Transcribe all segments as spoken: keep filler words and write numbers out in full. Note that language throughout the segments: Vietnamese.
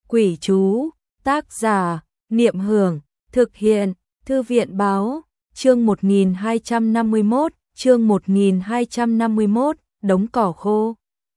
Quỷ chú, tác giả, Niệm Hưởng, thực hiện, Thư viện báo, chương một nghìn hai trăm năm mươi mốt, chương một nghìn hai trăm năm mươi mốt, đống cỏ khô.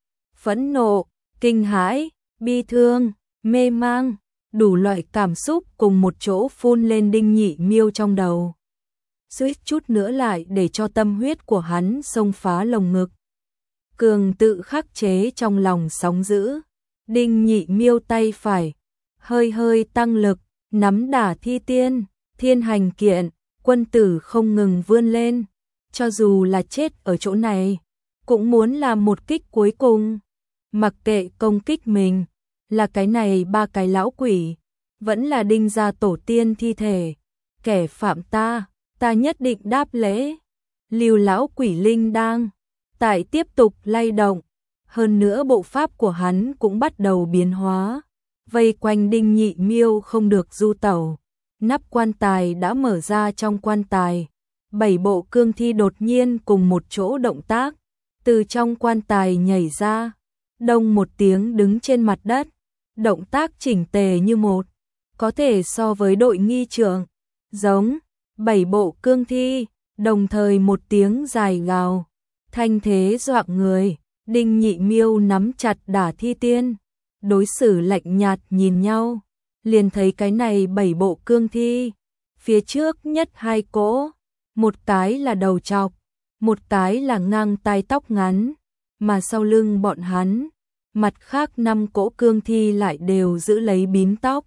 Phẫn nộ, kinh hãi, bi thương, mê mang, đủ loại cảm xúc cùng một chỗ phun lên Đinh Nhị Miêu trong đầu. Suýt chút nữa lại để cho tâm huyết của hắn xông phá lồng ngực. Cường tự khắc chế trong lòng sóng dữ. Đinh Nhị Miêu tay phải hơi hơi tăng lực, nắm đả thi tiên, thiên hành kiện, quân tử không ngừng vươn lên. Cho dù là chết ở chỗ này, cũng muốn làm một kích cuối cùng. Mặc kệ công kích mình, là cái này ba cái lão quỷ, vẫn là Đinh gia tổ tiên thi thể. Kẻ phạm ta, ta nhất định đáp lễ. Lưu lão quỷ linh đang tại tiếp tục lay động. Hơn nữa bộ pháp của hắn cũng bắt đầu biến hóa. Vây quanh Đinh Nhị Miêu không được du tẩu. Nắp quan tài đã mở ra trong quan tài. Bảy bộ cương thi đột nhiên cùng một chỗ động tác. Từ trong quan tài nhảy ra. Đông một tiếng đứng trên mặt đất. Động tác chỉnh tề như một. Có thể so với đội nghi trưởng. Giống. Bảy bộ cương thi. Đồng thời một tiếng dài gào. Thanh thế dọa người. Đinh Nhị Miêu nắm chặt đả thi tiên. Đối xử lạnh nhạt nhìn nhau. Liền thấy cái này bảy bộ cương thi. Phía trước nhất hai cỗ. Một cái là đầu trọc. Một cái là ngang tai tóc ngắn. Mà sau lưng bọn hắn. Mặt khác năm cỗ cương thi lại đều giữ lấy bím tóc.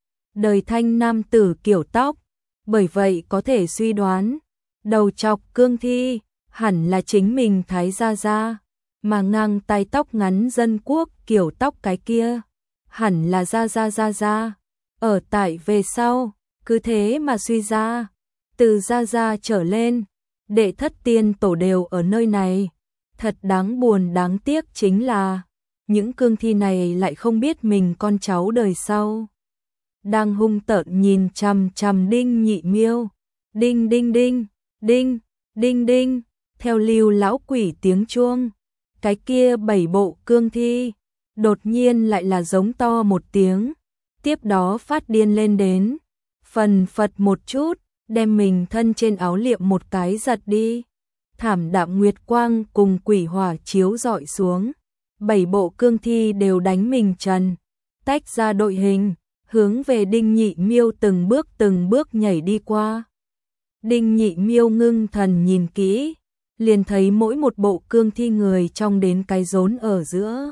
Đời thanh nam tử kiểu tóc. Bởi vậy có thể suy đoán. Đầu trọc cương thi. Hẳn là chính mình Thái Gia Gia. Mà ngang tai tóc ngắn dân quốc kiểu tóc cái kia. Hẳn là Gia Gia Gia Gia. Ở tại về sau. Cứ thế mà suy ra. Từ Gia Gia trở lên. Đệ thất tiên tổ đều ở nơi này. Thật đáng buồn đáng tiếc chính là. Những cương thi này lại không biết mình con cháu đời sau. Đang hung tợn nhìn chằm chằm Đinh Nhị Miêu. Đinh đinh đinh. Đinh. Đinh đinh. Theo Lưu lão quỷ tiếng chuông. Cái kia bảy bộ cương thi. Đột nhiên lại là giống to một tiếng. Tiếp đó phát điên lên đến. Phần phật một chút. Đem mình thân trên áo liệm một cái giật đi. Thảm đạm nguyệt quang cùng quỷ hỏa chiếu rọi xuống. Bảy bộ cương thi đều đánh mình trần. Tách ra đội hình. Hướng về Đinh Nhị Miêu từng bước từng bước nhảy đi qua. Đinh Nhị Miêu ngưng thần nhìn kỹ. Liền thấy mỗi một bộ cương thi người trong đến cái rốn ở giữa.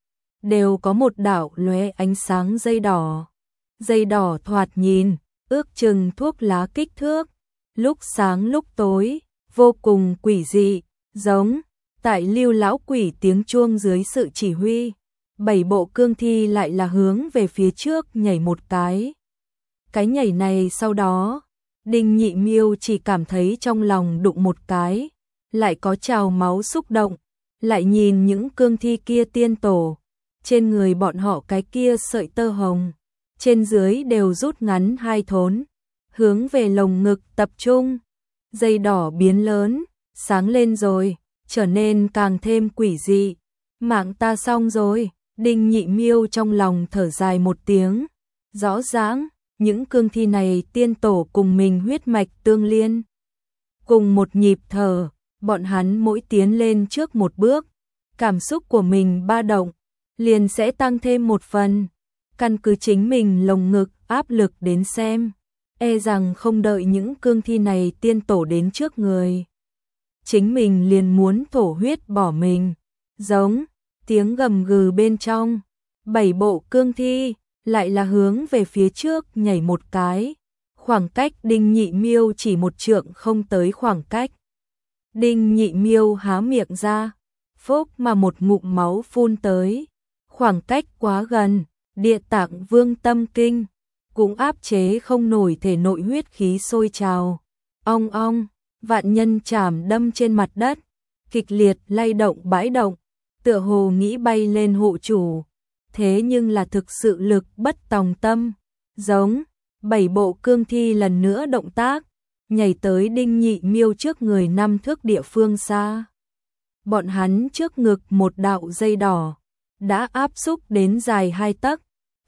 Đều có một đạo lóe ánh sáng dây đỏ. Dây đỏ thoạt nhìn. Ước chừng thuốc lá kích thước. Lúc sáng lúc tối. Vô cùng quỷ dị. Giống. Tại Lưu lão quỷ tiếng chuông dưới sự chỉ huy. Bảy bộ cương thi lại là hướng về phía trước nhảy một cái. Cái nhảy này sau đó. Đinh Nhị Miêu chỉ cảm thấy trong lòng đụng một cái. Lại có trào máu xúc động. Lại nhìn những cương thi kia tiên tổ. Trên người bọn họ cái kia sợi tơ hồng. Trên dưới đều rút ngắn hai thốn. Hướng về lồng ngực tập trung. Dây đỏ biến lớn. Sáng lên rồi. Trở nên càng thêm quỷ dị. Mạng ta xong rồi. Đinh Nhị Miêu trong lòng thở dài một tiếng. Rõ ràng. Những cương thi này tiên tổ cùng mình huyết mạch tương liên. Cùng một nhịp thở. Bọn hắn mỗi tiến lên trước một bước. Cảm xúc của mình ba động. Liền sẽ tăng thêm một phần. Căn cứ chính mình lồng ngực áp lực đến xem. E rằng không đợi những cương thi này tiên tổ đến trước người. Chính mình liền muốn thổ huyết bỏ mình. Giống. Tiếng gầm gừ bên trong. Bảy bộ cương thi. Lại là hướng về phía trước nhảy một cái. Khoảng cách Đinh Nhị Miêu chỉ một trượng không tới khoảng cách. Đinh Nhị Miêu há miệng ra. Phốc mà một ngụm máu phun tới. Khoảng cách quá gần. Địa tạng vương tâm kinh. Cũng áp chế không nổi thể nội huyết khí sôi trào. Ong ong. Vạn nhân chảm đâm trên mặt đất. Kịch liệt lay động bãi động. Tựa hồ nghĩ bay lên hộ chủ. Thế nhưng là thực sự lực bất tòng tâm. Giống. Bảy bộ cương thi lần nữa động tác. Nhảy tới Đinh Nhị Miêu trước người năm thước địa phương xa. Bọn hắn trước ngực một đạo dây đỏ. Đã áp xúc đến dài hai tấc.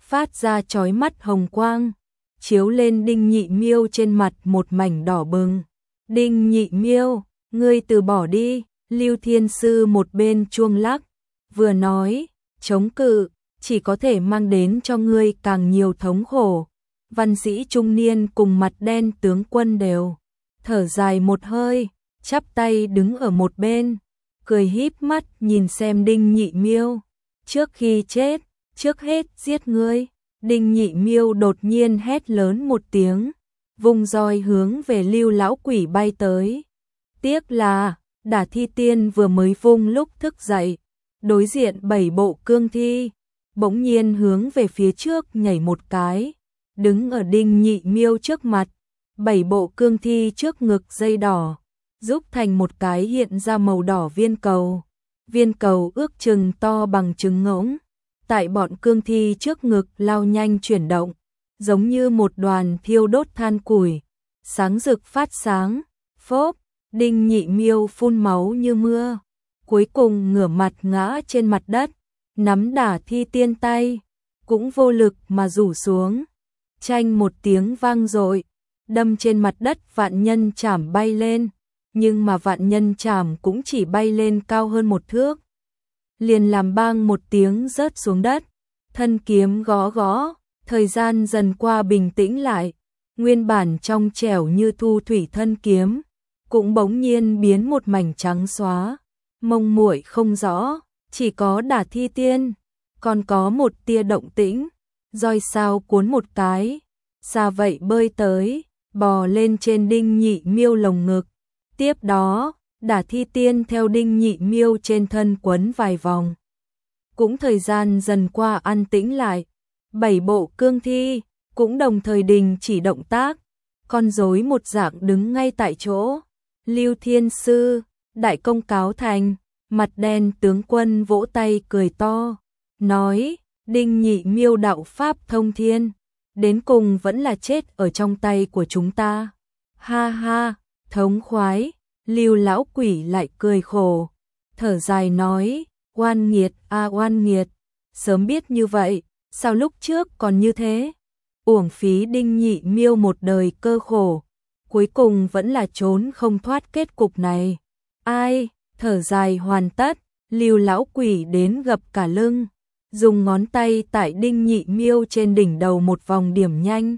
phát ra chói mắt hồng quang, chiếu lên Đinh Nhị Miêu trên mặt một mảnh đỏ bừng. Đinh Nhị Miêu, ngươi từ bỏ đi, Lưu Thiên Sư một bên chuông lắc, vừa nói, chống cự, chỉ có thể mang đến cho ngươi càng nhiều thống khổ. Văn sĩ trung niên cùng mặt đen tướng quân đều thở dài một hơi, chắp tay đứng ở một bên, cười híp mắt nhìn xem Đinh Nhị Miêu. Trước khi chết, trước hết giết ngươi. Đinh Nhị Miêu đột nhiên hét lớn một tiếng, vung roi hướng về Lưu lão quỷ bay tới. Tiếc là, Đả Thi Tiên vừa mới vung lúc thức dậy, đối diện bảy bộ cương thi, bỗng nhiên hướng về phía trước nhảy một cái, đứng ở Đinh Nhị Miêu trước mặt, bảy bộ cương thi trước ngực dây đỏ, giúp thành một cái hiện ra màu đỏ viên cầu. Viên cầu ước chừng to bằng trứng ngỗng, tại bọn cương thi trước ngực lao nhanh chuyển động, giống như một đoàn thiêu đốt than củi, sáng rực phát sáng. Phốp, Đinh Nhị Miêu phun máu như mưa, cuối cùng ngửa mặt ngã trên mặt đất, nắm Đả Thi Tiên tay, cũng vô lực mà rủ xuống. Chanh một tiếng vang dội, đâm trên mặt đất vạn nhân chảm bay lên, nhưng mà vạn nhân chảm cũng chỉ bay lên cao hơn một thước, liền làm bang một tiếng rớt xuống đất. Thân kiếm gõ gõ, thời gian dần qua bình tĩnh lại, nguyên bản trong trẻo như thu thủy thân kiếm, cũng bỗng nhiên biến một mảnh trắng xóa, mông muội không rõ, chỉ có Đả Thi Tiên, còn có một tia động tĩnh, roi sao cuốn một cái, xa vậy bơi tới, bò lên trên Đinh Nhị Miêu lồng ngực. Tiếp đó, Đả Thi Tiên theo Đinh Nhị Miêu trên thân quấn vài vòng. Cũng thời gian dần qua an tĩnh lại, bảy bộ cương thi cũng đồng thời đình chỉ động tác, con rối một dạng đứng ngay tại chỗ. Lưu Thiên Sư, đại công cáo thành, mặt đen tướng quân vỗ tay cười to, nói, Đinh Nhị Miêu đạo pháp thông thiên, đến cùng vẫn là chết ở trong tay của chúng ta. Ha ha, thống khoái. Lưu lão quỷ lại cười khổ, thở dài nói, oan nghiệt a à, oan nghiệt, sớm biết như vậy, sao lúc trước còn như thế? Uổng phí Đinh Nhị Miêu một đời cơ khổ, cuối cùng vẫn là trốn không thoát kết cục này. Ai, thở dài hoàn tất, Lưu lão quỷ đến gập cả lưng, dùng ngón tay tại Đinh Nhị Miêu trên đỉnh đầu một vòng điểm nhanh,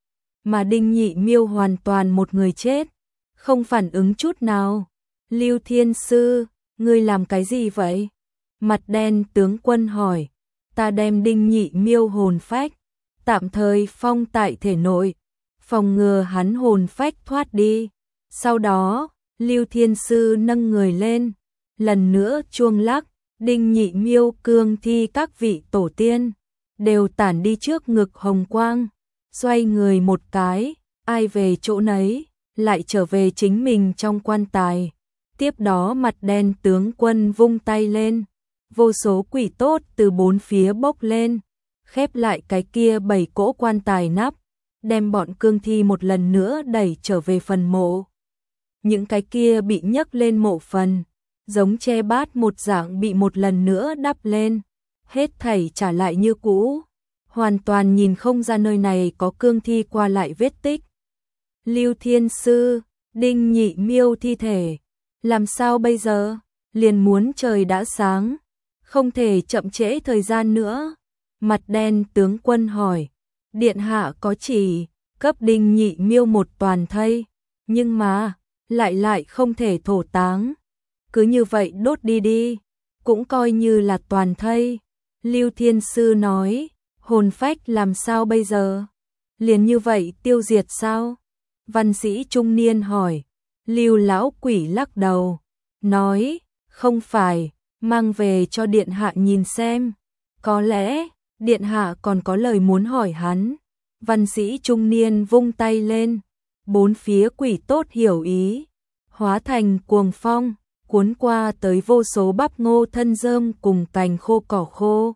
mà Đinh Nhị Miêu hoàn toàn một người chết, không phản ứng chút nào. Lưu Thiên Sư, ngươi làm cái gì vậy? Mặt đen tướng quân hỏi. Ta đem Đinh Nhị Miêu hồn phách tạm thời phong tại thể nội, phòng ngừa hắn hồn phách thoát đi. Sau đó, Lưu Thiên Sư nâng người lên, lần nữa chuông lắc, Đinh Nhị Miêu cương thi các vị tổ tiên đều tản đi trước ngực hồng quang, xoay người một cái, ai về chỗ nấy, lại trở về chính mình trong quan tài. Tiếp đó mặt đen tướng quân vung tay lên, vô số quỷ tốt từ bốn phía bốc lên, khép lại cái kia bảy cỗ quan tài nắp, đem bọn cương thi một lần nữa đẩy trở về phần mộ. Những cái kia bị nhấc lên mộ phần, giống che bát một dạng bị một lần nữa đắp lên, hết thảy trả lại như cũ, hoàn toàn nhìn không ra nơi này có cương thi qua lại vết tích. Lưu Thiên Sư, Đinh Nhị Miêu thi thể, làm sao bây giờ? Liền muốn trời đã sáng, không thể chậm trễ thời gian nữa. Mặt đen tướng quân hỏi, điện hạ có chỉ cấp Đinh Nhị Miêu một toàn thây, nhưng mà lại lại không thể thổ táng, cứ như vậy đốt đi đi, cũng coi như là toàn thây. Lưu Thiên Sư nói, hồn phách làm sao bây giờ? Liền như vậy tiêu diệt sao? Văn sĩ trung niên hỏi. Lưu lão quỷ lắc đầu, nói, không phải, mang về cho điện hạ nhìn xem, có lẽ điện hạ còn có lời muốn hỏi hắn. Văn sĩ trung niên vung tay lên, bốn phía quỷ tốt hiểu ý, hóa thành cuồng phong, cuốn qua tới vô số bắp ngô thân rơm cùng cành khô cỏ khô.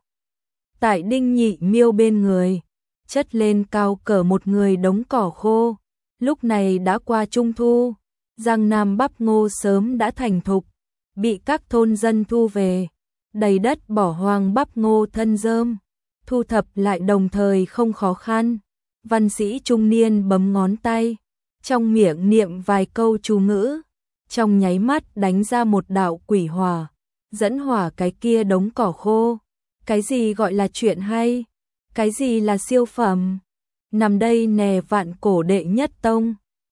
Tại Đinh Nhị Miêu bên người, chất lên cao cỡ một người đống cỏ khô. Lúc này đã qua trung thu, giang nam bắp ngô sớm đã thành thục, bị các thôn dân thu về, đầy đất bỏ hoang bắp ngô thân rơm, thu thập lại đồng thời không khó khăn. Văn sĩ trung niên bấm ngón tay, trong miệng niệm vài câu chú ngữ, trong nháy mắt đánh ra một đạo quỷ hỏa, dẫn hỏa cái kia đống cỏ khô. Cái gì gọi là chuyện hay? Cái gì là siêu phẩm? Nằm đây nè vạn cổ đệ nhất tông.